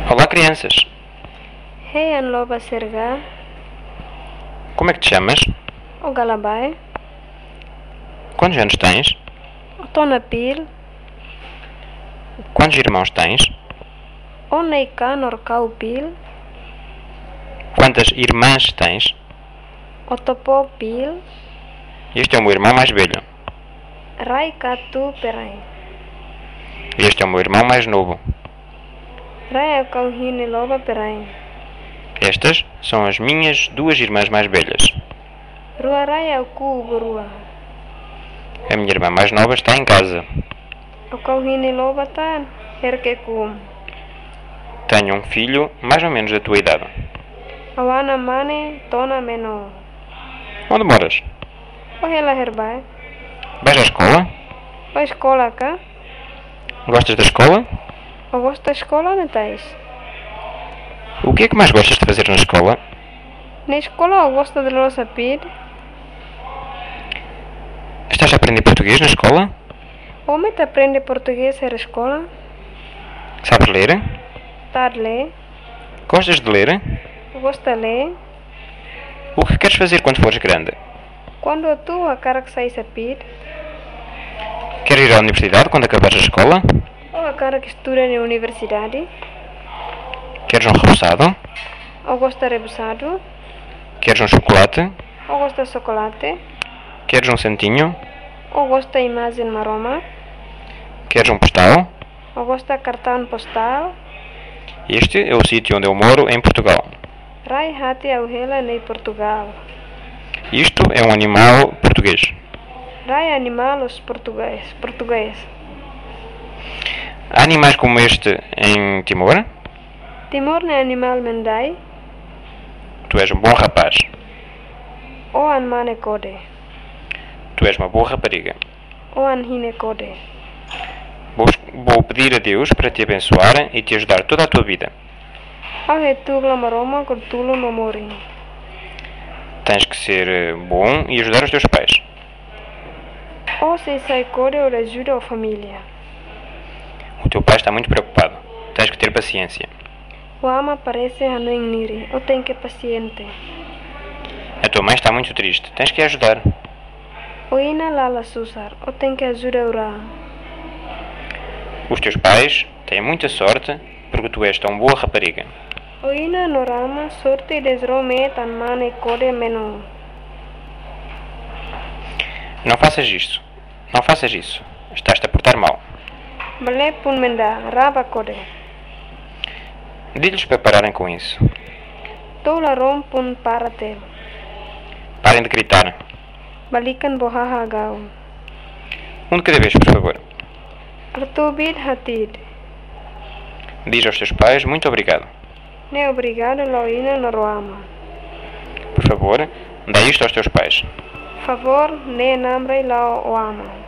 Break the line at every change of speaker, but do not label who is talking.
Olá, crianças.
Hey, Anloba Serga,
Como é que te chamas?
o Galabai,
Quantos anos tens?
o Tonapil,
Quantos irmãos tens?
o Neikan Orcaupil,
Quantas irmãs tens?
o Topopil,
Este é o meu irmão mais velho.
Raikatu Perai,
Este é o meu irmão mais novo.
Raiakauhine Loba Perai,
Estas são as minhas duas irmãs mais velhas.
Rua Raiaku Gurua,
A minha irmã mais nova está em casa.
o Kauhine Loba Tan, Herkekum,
Tenho um filho mais ou menos da tua idade.
Awana Mane, Tona Meno,
Onde moras?
o Hela Herbai,
Vais à escola?
o Escola Cá,
Gostas da escola?
o Gosta Escola Netais,
O que é que mais gostas de fazer na escola?
na escola o Gosta de Losa Pid,
Estás a aprender português na escola?
o Meta aprende português na escola,
Sabes ler?
Tarle,
Gostas de ler?
Gosta ler,
O que queres fazer quando fores grande?
quando tu a cara que sai sapir,
Queres ir à universidade quando acabares a escola?
ou a cara que estuda na universidade,
Queres um repousado?
ou gosta rebusado,
Queres um chocolate?
ou gosta chocolate,
Queres um santinho?
ou gosta imagem maroma,
Queres um postal?
ou gosta cartão postal,
Este é o sítio onde eu moro em Portugal.
rai hati au hela nei Portugal,
Isto é um animal português.
rai animal os português.
Há animais como este em Timor?
Timor ne animal mendai,
Tu és um bom rapaz.
ou an mane kode,
Tu és uma boa rapariga.
ou an hine kode.
Vou pedir a Deus para te abençoar e te ajudar toda a tua vida.
Au he tugla maroma kur tulo no mori.
Tens que ser bom e ajudar os teus pais.
Ou se sai kode ou ajuda a família.
O teu pai está muito preocupado. Tens que ter paciência.
O ama parece hanoing niri, ou tem que paciente.
A tua mãe está muito triste. Tens que a ajudar.
O ina lala susar, ou tem que ajuda a orar.
Os teus pais têm muita sorte porque tu és tão boa rapariga.
O ina norama sorte desrome tan mane kode meno.
Não faças isso. Não faças isso. Estás-te a portar mal.
Bale pun menda, raba kode.
Diz-lhes para pararem com isso.
Tola rom pun paratel.
Parem de gritar.
Balikan bohaha gao.
Um de cada vez, por favor.
Artubid hatid.
Diz aos teus pais muito obrigado.
Ne obrigado lo ina noroama.
Por favor, dá isto aos teus pais.
Favor, ne namrei lao o ama.